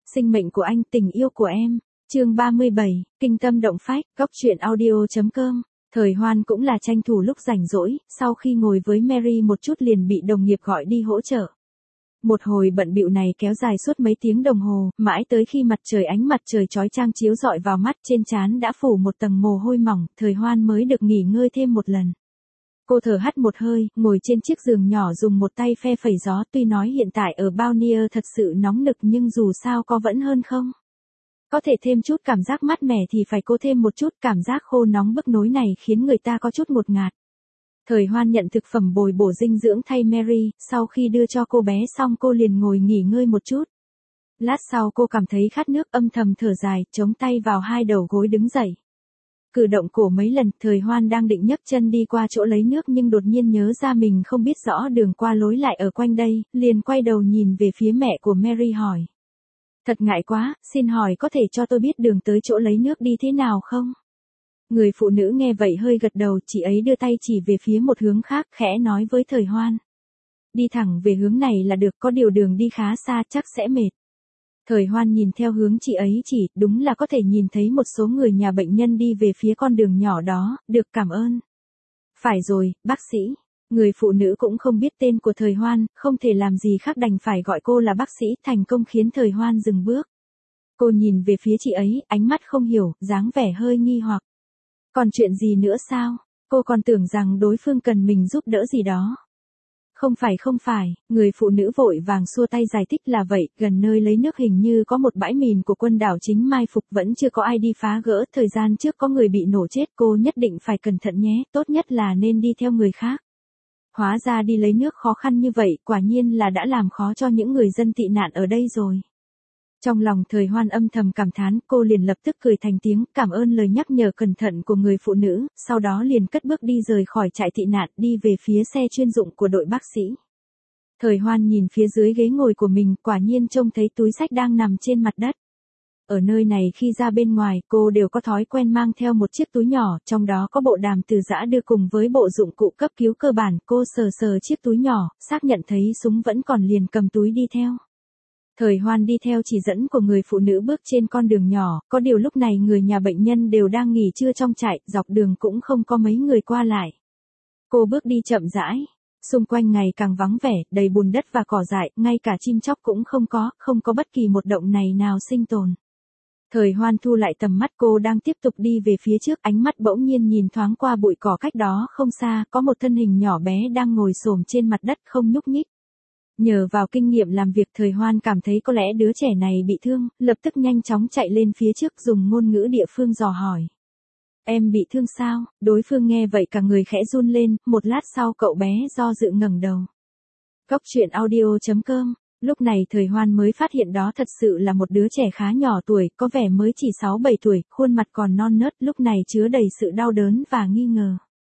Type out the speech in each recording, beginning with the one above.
Sinh mệnh của anh, tình yêu của em. Chương 37, kinh tâm động phách, góc truyện audio.com. Thời Hoan cũng là tranh thủ lúc rảnh rỗi, sau khi ngồi với Mary một chút liền bị đồng nghiệp gọi đi hỗ trợ. Một hồi bận bịu này kéo dài suốt mấy tiếng đồng hồ, mãi tới khi ánh mặt trời chói chang chiếu rọi vào mắt, trên trán đã phủ một tầng mồ hôi mỏng, Thời Hoan mới được nghỉ ngơi thêm một lần. Cô thở hắt một hơi, ngồi trên chiếc giường nhỏ dùng một tay phe phẩy gió, tuy nói hiện tại ở Balnier thật sự nóng nực nhưng dù sao có vẫn hơn không. Có thể thêm chút cảm giác mát mẻ thì phải cô thêm một chút, cảm giác khô nóng bức nối này khiến người ta có chút ngột ngạt. Thời Hoan nhận thực phẩm bồi bổ dinh dưỡng thay Mary, sau khi đưa cho cô bé xong cô liền ngồi nghỉ ngơi một chút. Lát sau cô cảm thấy khát nước, âm thầm thở dài, chống tay vào hai đầu gối đứng dậy. Cử động cổ mấy lần, Thời Hoan đang định nhấc chân đi qua chỗ lấy nước nhưng đột nhiên nhớ ra mình không biết rõ đường qua lối lại ở quanh đây, liền quay đầu nhìn về phía mẹ của Mary hỏi. Thật ngại quá, xin hỏi có thể cho tôi biết đường tới chỗ lấy nước đi thế nào không? Người phụ nữ nghe vậy hơi gật đầu, chị ấy đưa tay chỉ về phía một hướng khác, khẽ nói với Thời Hoan. Đi thẳng về hướng này là được, có điều đường đi khá xa, chắc sẽ mệt. Thời Hoan nhìn theo hướng chị ấy chỉ, đúng là có thể nhìn thấy một số người nhà bệnh nhân đi về phía con đường nhỏ đó, được, cảm ơn. Phải rồi, bác sĩ. Người phụ nữ cũng không biết tên của Thời Hoan, không thể làm gì khác đành phải gọi cô là bác sĩ, thành công khiến Thời Hoan dừng bước. Cô nhìn về phía chị ấy, ánh mắt không hiểu, dáng vẻ hơi nghi hoặc. Còn chuyện gì nữa sao? Cô còn tưởng rằng đối phương cần mình giúp đỡ gì đó. Không phải, người phụ nữ vội vàng xua tay giải thích là vậy, gần nơi lấy nước hình như có một bãi mìn của quân đảo chính mai phục, vẫn chưa có ai đi phá gỡ, thời gian trước có người bị nổ chết, cô nhất định phải cẩn thận nhé, tốt nhất là nên đi theo người khác. Hóa ra đi lấy nước khó khăn như vậy, quả nhiên là đã làm khó cho những người dân tị nạn ở đây rồi. Trong lòng Thời Hoan âm thầm cảm thán, cô liền lập tức cười thành tiếng, cảm ơn lời nhắc nhở cẩn thận của người phụ nữ, sau đó liền cất bước đi rời khỏi trại tị nạn, đi về phía xe chuyên dụng của đội bác sĩ. Thời Hoan nhìn phía dưới ghế ngồi của mình, quả nhiên trông thấy túi xách đang nằm trên mặt đất. Ở nơi này khi ra bên ngoài, cô đều có thói quen mang theo một chiếc túi nhỏ, trong đó có bộ đàm từ giã đưa cùng với bộ dụng cụ cấp cứu cơ bản, cô sờ chiếc túi nhỏ, xác nhận thấy súng vẫn còn liền cầm túi đi theo. Thời Hoan đi theo chỉ dẫn của người phụ nữ bước trên con đường nhỏ, có điều lúc này người nhà bệnh nhân đều đang nghỉ trưa trong trại, dọc đường cũng không có mấy người qua lại. Cô bước đi chậm rãi, xung quanh ngày càng vắng vẻ, đầy bùn đất và cỏ dại, ngay cả chim chóc cũng không có bất kỳ một động này nào sinh tồn. Thời Hoan thu lại tầm mắt, cô đang tiếp tục đi về phía trước, ánh mắt bỗng nhiên nhìn thoáng qua bụi cỏ cách đó không xa, có một thân hình nhỏ bé đang ngồi xổm trên mặt đất không nhúc nhích. Nhờ vào kinh nghiệm làm việc, Thời Hoan cảm thấy có lẽ đứa trẻ này bị thương, lập tức nhanh chóng chạy lên phía trước dùng ngôn ngữ địa phương dò hỏi. Em bị thương sao? Đối phương nghe vậy cả người khẽ run lên, một lát sau cậu bé do dự ngẩng đầu. Góc truyện audio.com. Lúc này Thời Hoan mới phát hiện đó thật sự là một đứa trẻ khá nhỏ tuổi, có vẻ mới chỉ 6-7 tuổi, khuôn mặt còn non nớt, lúc này chứa đầy sự đau đớn và nghi ngờ.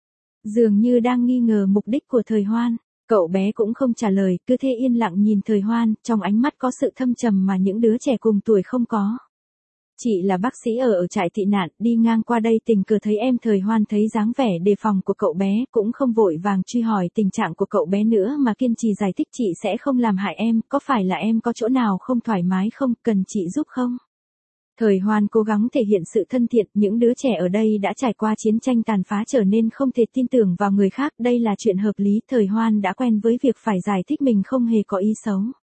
Dường như đang nghi ngờ mục đích của Thời Hoan. Cậu bé cũng không trả lời, cứ thế yên lặng nhìn Thời Hoan, trong ánh mắt có sự thâm trầm mà những đứa trẻ cùng tuổi không có. Chị là bác sĩ ở trại tị nạn, đi ngang qua đây tình cờ thấy em. Thời Hoan thấy dáng vẻ đề phòng của cậu bé, cũng không vội vàng truy hỏi tình trạng của cậu bé nữa mà kiên trì giải thích, chị sẽ không làm hại em, có phải là em có chỗ nào không thoải mái không, cần chị giúp không? Thời Hoan cố gắng thể hiện sự thân thiện, những đứa trẻ ở đây đã trải qua chiến tranh tàn phá trở nên không thể tin tưởng vào người khác, đây là chuyện hợp lý, Thời Hoan đã quen với việc phải giải thích mình không hề có ý xấu.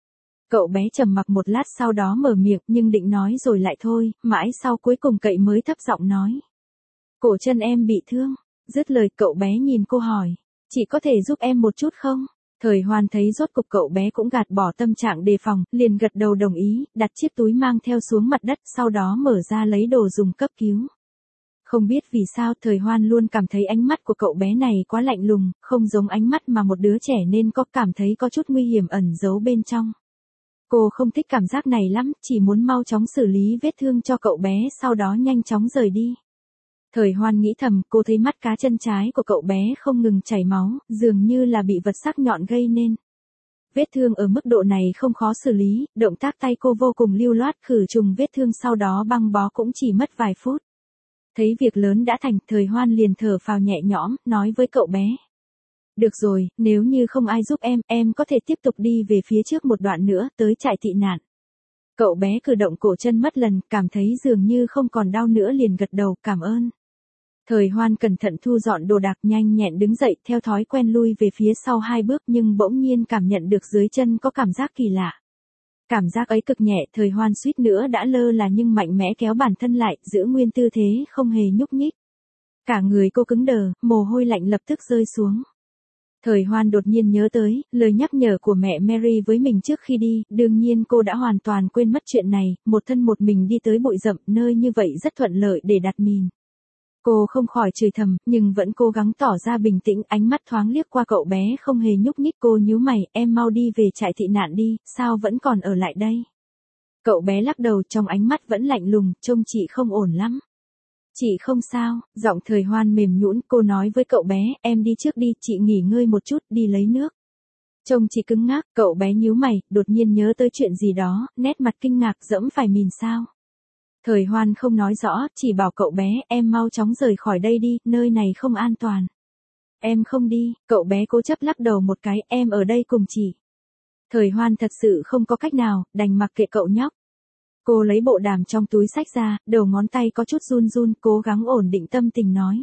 Cậu bé trầm mặc một lát sau đó mở miệng nhưng định nói rồi lại thôi, mãi sau cuối cùng cậu mới thấp giọng nói. Cổ chân em bị thương, dứt lời cậu bé nhìn cô hỏi, chị có thể giúp em một chút không? Thời Hoan thấy rốt cục cậu bé cũng gạt bỏ tâm trạng đề phòng, liền gật đầu đồng ý, đặt chiếc túi mang theo xuống mặt đất, sau đó mở ra lấy đồ dùng cấp cứu. Không biết vì sao Thời Hoan luôn cảm thấy ánh mắt của cậu bé này quá lạnh lùng, không giống ánh mắt mà một đứa trẻ nên có, cảm thấy có chút nguy hiểm ẩn giấu bên trong. Cô không thích cảm giác này lắm, chỉ muốn mau chóng xử lý vết thương cho cậu bé, sau đó nhanh chóng rời đi. Thời Hoan nghĩ thầm, cô thấy mắt cá chân trái của cậu bé không ngừng chảy máu, dường như là bị vật sắc nhọn gây nên. Vết thương ở mức độ này không khó xử lý, động tác tay cô vô cùng lưu loát, khử trùng vết thương sau đó băng bó cũng chỉ mất vài phút. Thấy việc lớn đã thành, Thời Hoan liền thở phào nhẹ nhõm, nói với cậu bé. Được rồi, nếu như không ai giúp em có thể tiếp tục đi về phía trước một đoạn nữa, tới trại tị nạn. Cậu bé cử động cổ chân mất lần, cảm thấy dường như không còn đau nữa liền gật đầu, cảm ơn. Thời Hoan cẩn thận thu dọn đồ đạc nhanh nhẹn đứng dậy theo thói quen lui về phía sau 2 bước nhưng bỗng nhiên cảm nhận được dưới chân có cảm giác kỳ lạ. Cảm giác ấy cực nhẹ, Thời Hoan suýt nữa đã lơ là nhưng mạnh mẽ kéo bản thân lại, giữ nguyên tư thế không hề nhúc nhích. Cả người cô cứng đờ, mồ hôi lạnh lập tức rơi xuống. Thời Hoan đột nhiên nhớ tới, lời nhắc nhở của mẹ Mary với mình trước khi đi, đương nhiên cô đã hoàn toàn quên mất chuyện này, một thân một mình đi tới bụi rậm, nơi như vậy rất thuận lợi để đặt mìn. Cô không khỏi chửi thầm, nhưng vẫn cố gắng tỏ ra bình tĩnh, ánh mắt thoáng liếc qua cậu bé không hề nhúc nhích. Cô nhíu mày, em mau đi về trại tị nạn đi, sao vẫn còn ở lại đây? Cậu bé lắc đầu, trong ánh mắt vẫn lạnh lùng, trông chị không ổn lắm. Chị không sao, giọng Thời Hoan mềm nhũn, cô nói với cậu bé, em đi trước đi, chị nghỉ ngơi một chút, đi lấy nước. Trông chị cứng ngắc, cậu bé nhíu mày, đột nhiên nhớ tới chuyện gì đó, nét mặt kinh ngạc, dẫm phải mìn sao? Thời Hoan không nói rõ, chỉ bảo cậu bé, em mau chóng rời khỏi đây đi, nơi này không an toàn. Em không đi, cậu bé cố chấp lắc đầu một cái, em ở đây cùng chị. Thời Hoan thật sự không có cách nào, đành mặc kệ cậu nhóc. Cô lấy bộ đàm trong túi xách ra, đầu ngón tay có chút run run, cố gắng ổn định tâm tình nói.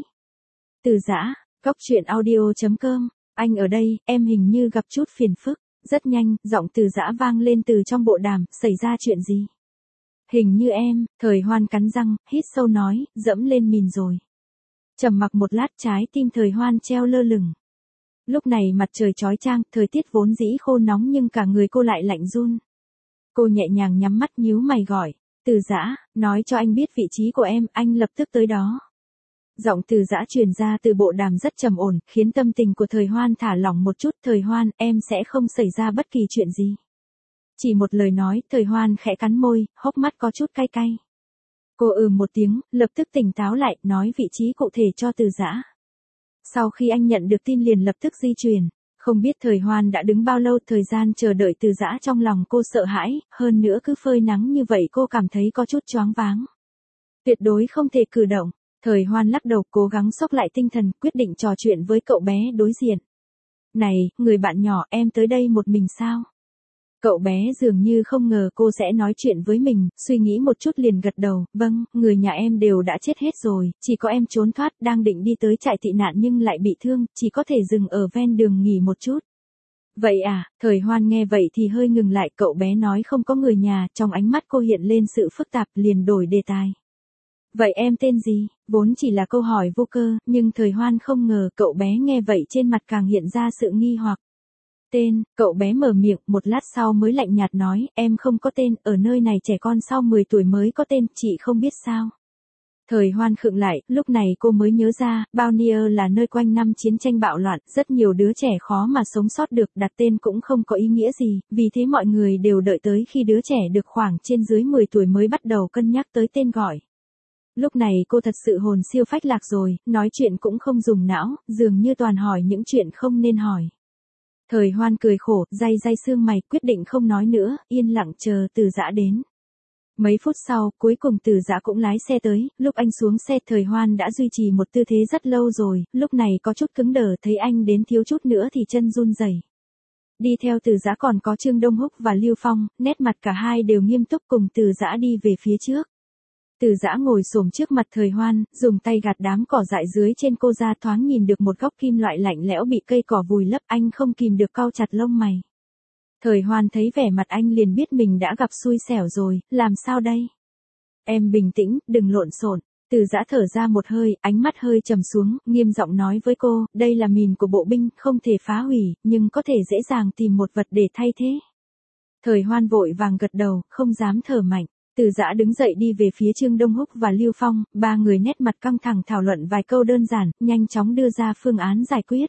Từ Dã, goctruyện.audio.com, anh ở đây, em hình như gặp chút phiền phức. Rất nhanh, giọng Từ Dã vang lên từ trong bộ đàm, xảy ra chuyện gì? Hình như em, Thời Hoan cắn răng, hít sâu nói, dẫm lên mìn rồi. Trầm mặc một lát, trái tim Thời Hoan treo lơ lửng. Lúc này mặt trời chói chang, thời tiết vốn dĩ khô nóng nhưng cả người cô lại lạnh run. Cô nhẹ nhàng nhắm mắt nhíu mày gọi, Từ Dã, nói cho anh biết vị trí của em, anh lập tức tới đó. Giọng Từ Dã truyền ra từ bộ đàm rất trầm ổn, khiến tâm tình của Thời Hoan thả lỏng một chút. Thời Hoan, em sẽ không xảy ra bất kỳ chuyện gì. Chỉ một lời nói, Thời Hoan khẽ cắn môi, hốc mắt có chút cay cay. Cô một tiếng, lập tức tỉnh táo lại, nói vị trí cụ thể cho Từ Dã. Sau khi anh nhận được tin liền lập tức di chuyển. Không biết Thời Hoan đã đứng bao lâu, thời gian chờ đợi Từ Dã trong lòng cô sợ hãi, hơn nữa cứ phơi nắng như vậy cô cảm thấy có chút choáng váng. Tuyệt đối không thể cử động. Thời Hoan lắc đầu, cố gắng xốc lại tinh thần, quyết định trò chuyện với cậu bé đối diện. Này, người bạn nhỏ, em tới đây một mình sao? Cậu bé dường như không ngờ cô sẽ nói chuyện với mình, suy nghĩ một chút liền gật đầu, vâng, người nhà em đều đã chết hết rồi, chỉ có em trốn thoát, đang định đi tới trại tị nạn nhưng lại bị thương, chỉ có thể dừng ở ven đường nghỉ một chút. Vậy à, Thời Hoan nghe vậy thì hơi ngừng lại, cậu bé nói không có người nhà, trong ánh mắt cô hiện lên sự phức tạp, liền đổi đề tài. Vậy em tên gì? Vốn chỉ là câu hỏi vô cơ, nhưng Thời Hoan không ngờ cậu bé nghe vậy trên mặt càng hiện ra sự nghi hoặc. Tên, cậu bé mở miệng, một lát sau mới lạnh nhạt nói, em không có tên, ở nơi này trẻ con sau 10 tuổi mới có tên, chị không biết sao. Thời Hoan khựng lại, lúc này cô mới nhớ ra, Bournier là nơi quanh năm chiến tranh bạo loạn, rất nhiều đứa trẻ khó mà sống sót được, đặt tên cũng không có ý nghĩa gì, vì thế mọi người đều đợi tới khi đứa trẻ được khoảng trên dưới 10 tuổi mới bắt đầu cân nhắc tới tên gọi. Lúc này cô thật sự hồn siêu phách lạc rồi, nói chuyện cũng không dùng não, dường như toàn hỏi những chuyện không nên hỏi. Thời Hoan cười khổ, day xương mày, quyết định không nói nữa, yên lặng chờ Từ Dã đến. Mấy phút sau, cuối cùng Từ Dã cũng lái xe tới, lúc anh xuống xe Thời Hoan đã duy trì một tư thế rất lâu rồi, lúc này có chút cứng đờ, thấy anh đến thiếu chút nữa thì chân run rẩy. Đi theo Từ Dã còn có Trương Đông Húc và Lưu Phong, nét mặt cả hai đều nghiêm túc cùng Từ Dã đi về phía trước. Từ Dã ngồi xổm trước mặt Thời Hoan, dùng tay gạt đám cỏ dại dưới trên cô ra, thoáng nhìn được một góc kim loại lạnh lẽo bị cây cỏ vùi lấp, anh không kìm được cau chặt lông mày. Thời Hoan thấy vẻ mặt anh liền biết mình đã gặp xui xẻo rồi, làm sao đây? Em bình tĩnh, đừng lộn xộn. Từ Dã thở ra một hơi, ánh mắt hơi trầm xuống, nghiêm giọng nói với cô, đây là mìn của bộ binh, không thể phá hủy, nhưng có thể dễ dàng tìm một vật để thay thế. Thời Hoan vội vàng gật đầu, không dám thở mạnh. Từ Dã đứng dậy đi về phía Trương Đông Húc và Lưu Phong, ba người nét mặt căng thẳng thảo luận vài câu đơn giản, nhanh chóng đưa ra phương án giải quyết.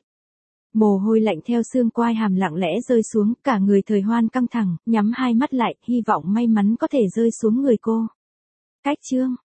Mồ hôi lạnh theo xương quai hàm lặng lẽ rơi xuống, cả người Thời Hoan căng thẳng, nhắm hai mắt lại, hy vọng may mắn có thể rơi xuống người cô. Cách chương